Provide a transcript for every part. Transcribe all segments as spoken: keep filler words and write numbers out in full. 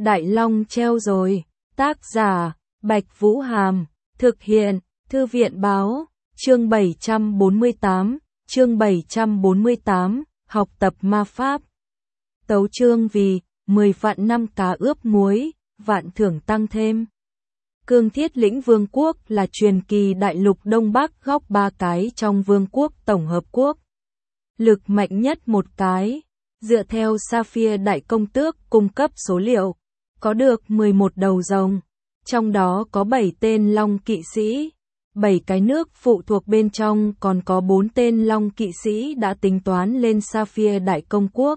Đại Long treo rồi. Tác giả, Bạch Vũ Hàm. Thực hiện, Thư viện Báo. Chương bảy trăm bốn mươi tám. Chương bảy trăm bốn mươi tám. Học tập ma pháp. Tấu chương vì mười vạn năm cá ướp muối, vạn thưởng tăng thêm. Cương Thiết Lĩnh Vương quốc là truyền kỳ đại lục Đông Bắc góc ba cái trong Vương quốc Tổng hợp quốc. Lực mạnh nhất một cái, dựa theo Sapphire Đại Công Tước cung cấp số liệu, có được mười một đầu rồng, trong đó có bảy tên Long Kỵ Sĩ, bảy cái nước phụ thuộc bên trong còn có bốn tên Long Kỵ Sĩ đã tính toán lên Sapphire Đại Công Quốc.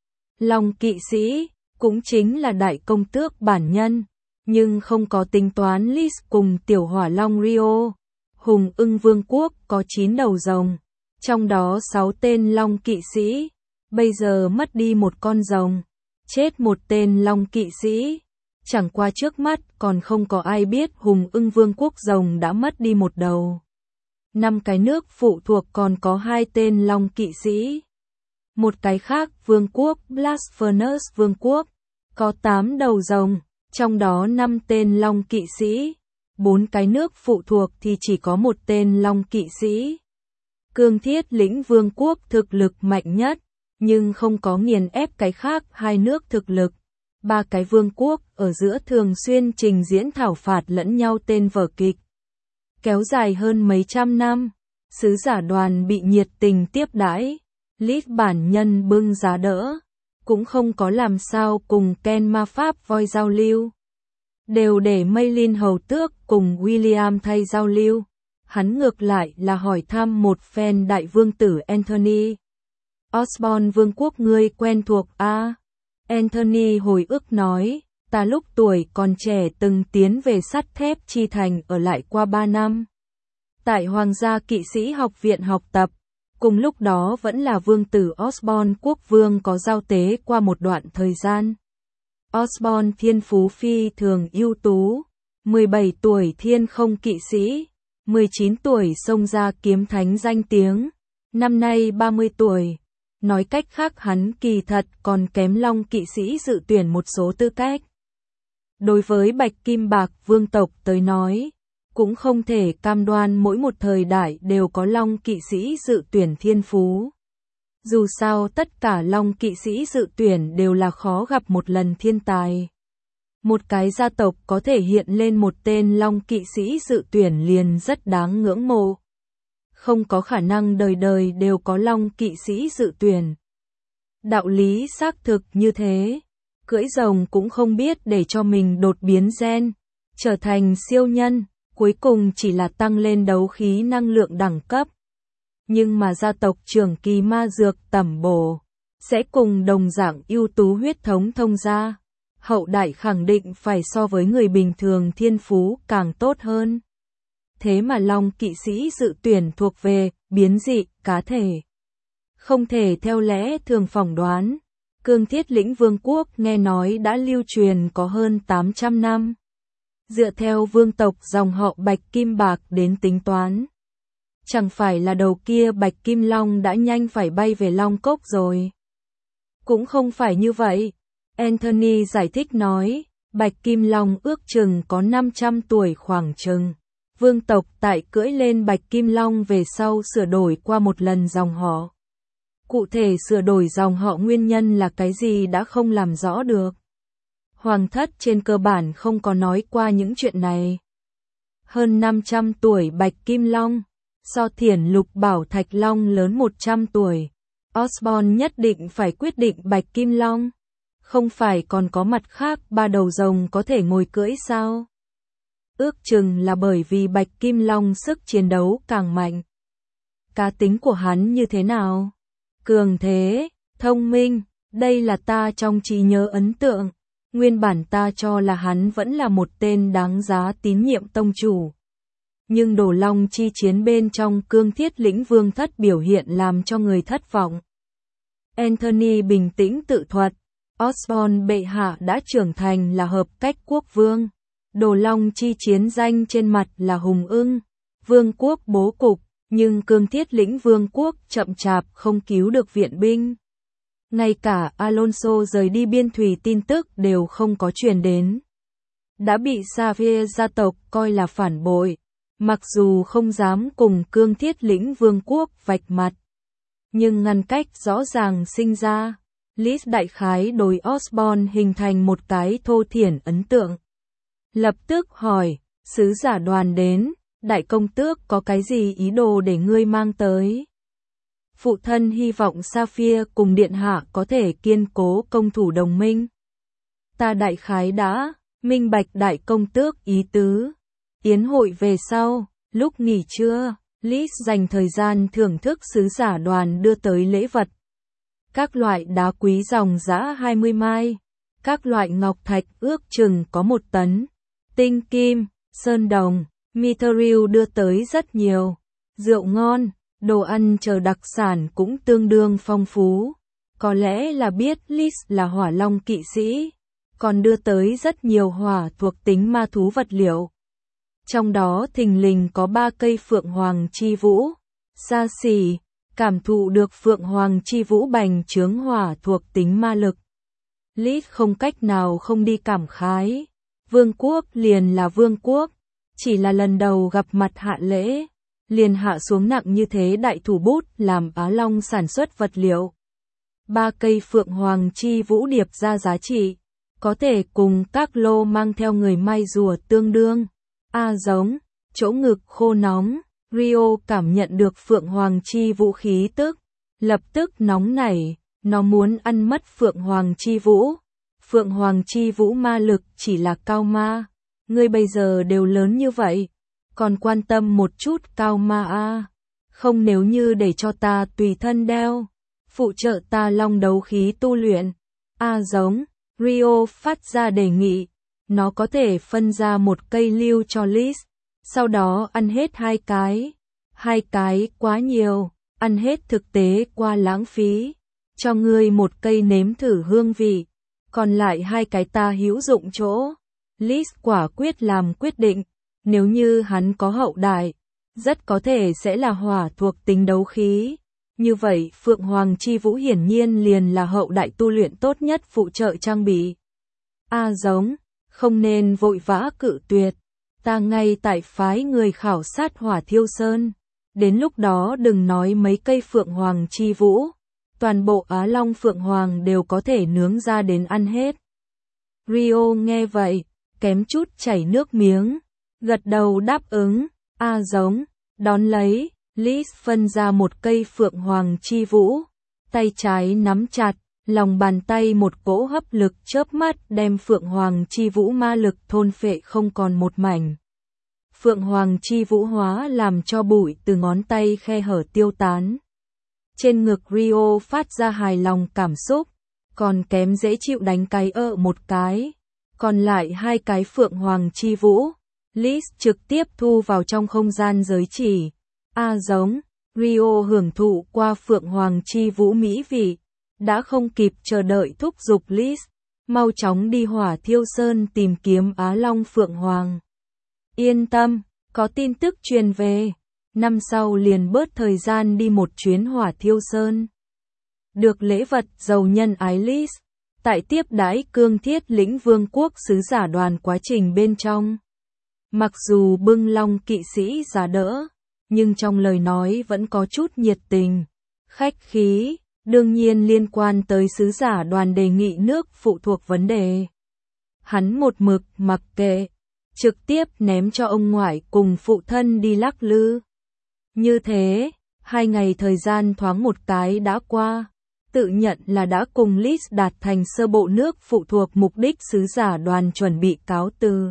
Long Kỵ Sĩ, cũng chính là Đại Công Tước bản nhân, nhưng không có tính toán Lis cùng Tiểu Hỏa Long Rio. Hùng Ưng Vương quốc có chín đầu rồng, trong đó sáu tên Long Kỵ Sĩ, bây giờ mất đi một con rồng, chết một tên Long Kỵ Sĩ. Chẳng qua trước mắt còn không có ai biết Hùng Ưng Vương quốc rồng đã mất đi một đầu. Năm cái nước phụ thuộc còn có hai tên Long Kỵ Sĩ. Một cái khác Vương quốc Blasphemous Vương quốc có tám đầu rồng, trong đó năm tên Long Kỵ Sĩ. Bốn cái nước phụ thuộc thì chỉ có một tên Long Kỵ Sĩ. Cương Thiết Lĩnh Vương quốc thực lực mạnh nhất, nhưng không có nghiền ép cái khác hai nước thực lực. Ba cái vương quốc ở giữa thường xuyên trình diễn thảo phạt lẫn nhau tên vở kịch. Kéo dài hơn mấy trăm năm, sứ giả đoàn bị nhiệt tình tiếp đãi, Lit bản nhân bưng giá đỡ, cũng không có làm sao cùng Ken ma pháp voi giao lưu. Đều để Maylin hầu tước cùng William thay giao lưu. Hắn ngược lại là hỏi thăm một phen đại vương tử Anthony. Osborne vương quốc ngươi quen thuộc à? Anthony hồi ức nói, ta lúc tuổi còn trẻ từng tiến về sắt thép chi thành ở lại qua ba năm. Tại Hoàng gia Kỵ sĩ học viện học tập, cùng lúc đó vẫn là vương tử Osborne quốc vương có giao tế qua một đoạn thời gian. Osborne thiên phú phi thường ưu tú, mười bảy tuổi thiên không kỵ sĩ, mười chín tuổi xông ra kiếm thánh danh tiếng, năm nay ba mươi tuổi. Nói cách khác hắn kỳ thật còn kém Long Kỵ Sĩ dự tuyển một số tư cách. Đối với Bạch Kim Bạc vương tộc tới nói, cũng không thể cam đoan mỗi một thời đại đều có Long Kỵ Sĩ dự tuyển thiên phú. Dù sao tất cả Long Kỵ Sĩ dự tuyển đều là khó gặp một lần thiên tài. Một cái gia tộc có thể hiện lên một tên Long Kỵ Sĩ dự tuyển liền rất đáng ngưỡng mộ. Không có khả năng đời đời đều có Long Kỵ Sĩ dự tuyển. Đạo lý xác thực như thế. Cưỡi rồng cũng không biết để cho mình đột biến gen, trở thành siêu nhân, cuối cùng chỉ là tăng lên đấu khí năng lượng đẳng cấp. Nhưng mà gia tộc trưởng kỳ ma dược tẩm bổ, sẽ cùng đồng dạng ưu tú huyết thống thông gia. Hậu đại khẳng định phải so với người bình thường thiên phú càng tốt hơn. Thế mà Long Kỵ Sĩ dự tuyển thuộc về biến dị, cá thể. Không thể theo lẽ thường phỏng đoán. Cương Thiết Lĩnh Vương quốc nghe nói đã lưu truyền có hơn tám trăm năm. Dựa theo vương tộc dòng họ Bạch Kim Bạc đến tính toán. Chẳng phải là đầu kia Bạch Kim Long đã nhanh phải bay về Long Cốc rồi. Cũng không phải như vậy. Anthony giải thích nói, Bạch Kim Long ước chừng có năm trăm tuổi khoảng chừng. Vương tộc tại cưỡi lên Bạch Kim Long về sau sửa đổi qua một lần dòng họ. Cụ thể sửa đổi dòng họ nguyên nhân là cái gì đã không làm rõ được. Hoàng thất trên cơ bản không có nói qua những chuyện này. Hơn năm trăm tuổi Bạch Kim Long, so Thiển Lục Bảo Thạch Long lớn một trăm tuổi. Osborne nhất định phải quyết định Bạch Kim Long. Không phải còn có mặt khác ba đầu rồng có thể ngồi cưỡi sao? Ước chừng là bởi vì Bạch Kim Long sức chiến đấu càng mạnh. Cá tính của hắn như thế nào? Cường thế, thông minh, đây là ta trong trí nhớ ấn tượng. Nguyên bản ta cho là hắn vẫn là một tên đáng giá tín nhiệm tông chủ. Nhưng Đồ Long chi chiến bên trong Cương Thiết Lĩnh Vương thất biểu hiện làm cho người thất vọng. Anthony bình tĩnh tự thuật, Osborne bệ hạ đã trưởng thành là hợp cách quốc vương. Đồ Long chi chiến danh trên mặt là Hùng Ưng Vương quốc bố cục, nhưng Cương Thiết Lĩnh Vương quốc chậm chạp không cứu được viện binh. Ngay cả Alonso rời đi biên thùy tin tức đều không có truyền đến. Đã bị Xavier gia tộc coi là phản bội, mặc dù không dám cùng cương thiết lĩnh vương quốc vạch mặt. Nhưng ngăn cách rõ ràng sinh ra, Liz đại khái đối Osborne hình thành một cái thô thiển ấn tượng. Lập tức hỏi, sứ giả đoàn đến, đại công tước có cái gì ý đồ để ngươi mang tới? Phụ thân hy vọng Sapphire cùng điện hạ có thể kiên cố công thủ đồng minh. Ta đại khái đã minh bạch đại công tước ý tứ. Yến hội về sau, lúc nghỉ trưa, Liz dành thời gian thưởng thức sứ giả đoàn đưa tới lễ vật. Các loại đá quý dòng dã hai mươi mai, các loại ngọc thạch ước chừng có một tấn, tinh kim, sơn đồng, mithril đưa tới rất nhiều, rượu ngon, đồ ăn chờ đặc sản cũng tương đương phong phú. Có lẽ là biết Liz là hỏa long kỵ sĩ, còn đưa tới rất nhiều hỏa thuộc tính ma thú vật liệu. Trong đó thình lình có ba cây phượng hoàng chi vũ. Xa xỉ, cảm thụ được phượng hoàng chi vũ bành trướng hỏa thuộc tính ma lực. Liz không cách nào không đi cảm khái. Vương quốc liền là vương quốc, chỉ là lần đầu gặp mặt hạ lễ, liền hạ xuống nặng như thế đại thủ bút làm Á Long sản xuất vật liệu. Ba cây phượng hoàng chi vũ điệp ra giá trị, có thể cùng các lô mang theo người mai rùa tương đương. A giống, chỗ ngực khô nóng, Rio cảm nhận được phượng hoàng chi vũ khí tức, lập tức nóng nảy, nó muốn ăn mất phượng hoàng chi vũ. Phượng hoàng chi vũ ma lực chỉ là cao ma, ngươi bây giờ đều lớn như vậy, còn quan tâm một chút cao ma a? Không, nếu như để cho ta tùy thân đeo, phụ trợ ta long đấu khí tu luyện. A giống, Rio phát ra đề nghị, nó có thể phân ra một cây lưu cho Liz, sau đó ăn hết hai cái. Hai cái quá nhiều, ăn hết thực tế quá lãng phí. Cho ngươi một cây nếm thử hương vị, còn lại hai cái ta hữu dụng chỗ. Liz quả quyết làm quyết định, nếu như hắn có hậu đại, rất có thể sẽ là hỏa thuộc tính đấu khí. Như vậy Phượng Hoàng Chi Vũ hiển nhiên liền là hậu đại tu luyện tốt nhất phụ trợ trang bị. A giống, không nên vội vã cự tuyệt, ta ngay tại phái người khảo sát Hỏa Thiêu Sơn. Đến lúc đó đừng nói mấy cây Phượng Hoàng Chi Vũ, toàn bộ Á Long Phượng Hoàng đều có thể nướng ra đến ăn hết. Rio nghe vậy, kém chút chảy nước miếng, gật đầu đáp ứng. A giống, đón lấy, Liz phân ra một cây Phượng Hoàng Chi Vũ, tay trái nắm chặt, lòng bàn tay một cỗ hấp lực chớp mắt đem Phượng Hoàng Chi Vũ ma lực thôn phệ không còn một mảnh. Phượng Hoàng Chi Vũ hóa làm cho bụi từ ngón tay khe hở tiêu tán. Trên ngực Rio phát ra hài lòng cảm xúc, còn kém dễ chịu đánh cái ợ một cái. Còn lại hai cái Phượng Hoàng Chi Vũ, Liz trực tiếp thu vào trong không gian giới chỉ. A giống, Rio hưởng thụ qua Phượng Hoàng Chi Vũ mỹ vị, đã không kịp chờ đợi thúc giục Liz, mau chóng đi Hỏa Thiêu Sơn tìm kiếm Á Long Phượng Hoàng. Yên tâm, có tin tức truyền về, năm sau liền bớt thời gian đi một chuyến Hỏa Thiêu Sơn. Được lễ vật giàu nhân ái Liz, tại tiếp đãi cương thiết lĩnh vương quốc sứ giả đoàn quá trình bên trong. Mặc dù bưng long kỵ sĩ giá đỡ, nhưng trong lời nói vẫn có chút nhiệt tình, khách khí, đương nhiên liên quan tới sứ giả đoàn đề nghị nước phụ thuộc vấn đề. Hắn một mực mặc kệ, trực tiếp ném cho ông ngoại cùng phụ thân đi lắc lư. Như thế, hai ngày thời gian thoáng một cái đã qua, tự nhận là đã cùng Liz đạt thành sơ bộ nước phụ thuộc, mục đích sứ giả đoàn chuẩn bị cáo từ.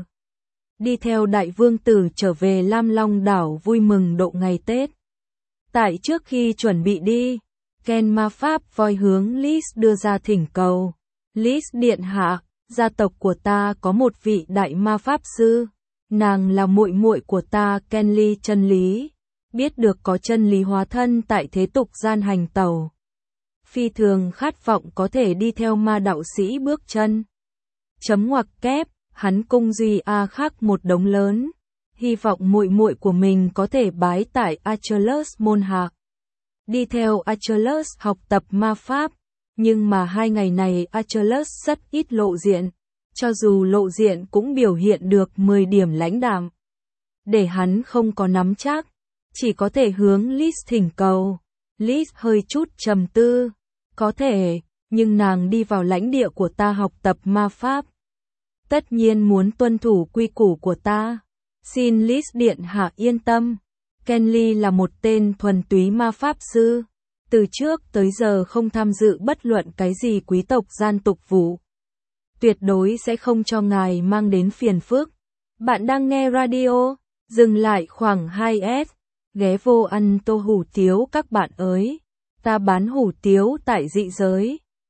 Đi theo đại vương tử trở về Lam Long đảo vui mừng độ ngày Tết. Tại trước khi chuẩn bị đi, Ken ma pháp voi hướng Liz đưa ra thỉnh cầu. Liz điện hạ, gia tộc của ta có một vị đại ma pháp sư, nàng là muội muội của ta Kenly chân lý, biết được có chân lý hóa thân tại thế tục gian hành tẩu. Phi thường khát vọng có thể đi theo ma đạo sĩ bước chân. Chấm ngoặc kép, hắn cung duy A khác một đống lớn, hy vọng muội muội của mình có thể bái tại Achilles môn hạ. Đi theo Achilles học tập ma pháp, Nhưng mà hai ngày này Achilles rất ít lộ diện, cho dù lộ diện cũng biểu hiện được mười điểm lãnh đạm. Để hắn không có nắm chắc, chỉ có thể hướng Liz thỉnh cầu. Liz hơi chút trầm tư, có thể, nhưng nàng đi vào lãnh địa của ta học tập ma pháp. Tất nhiên muốn tuân thủ quy củ của ta. Xin Liz điện hạ yên tâm. Kenly là một tên thuần túy ma pháp sư. Từ trước tới giờ không tham dự bất luận cái gì quý tộc gian tục vụ. Tuyệt đối sẽ không cho ngài mang đến phiền phức. Bạn đang nghe radio, dừng lại khoảng hai s. Ghé vô ăn tô hủ tiếu các bạn ơi. Ta bán hủ tiếu tại dị giới.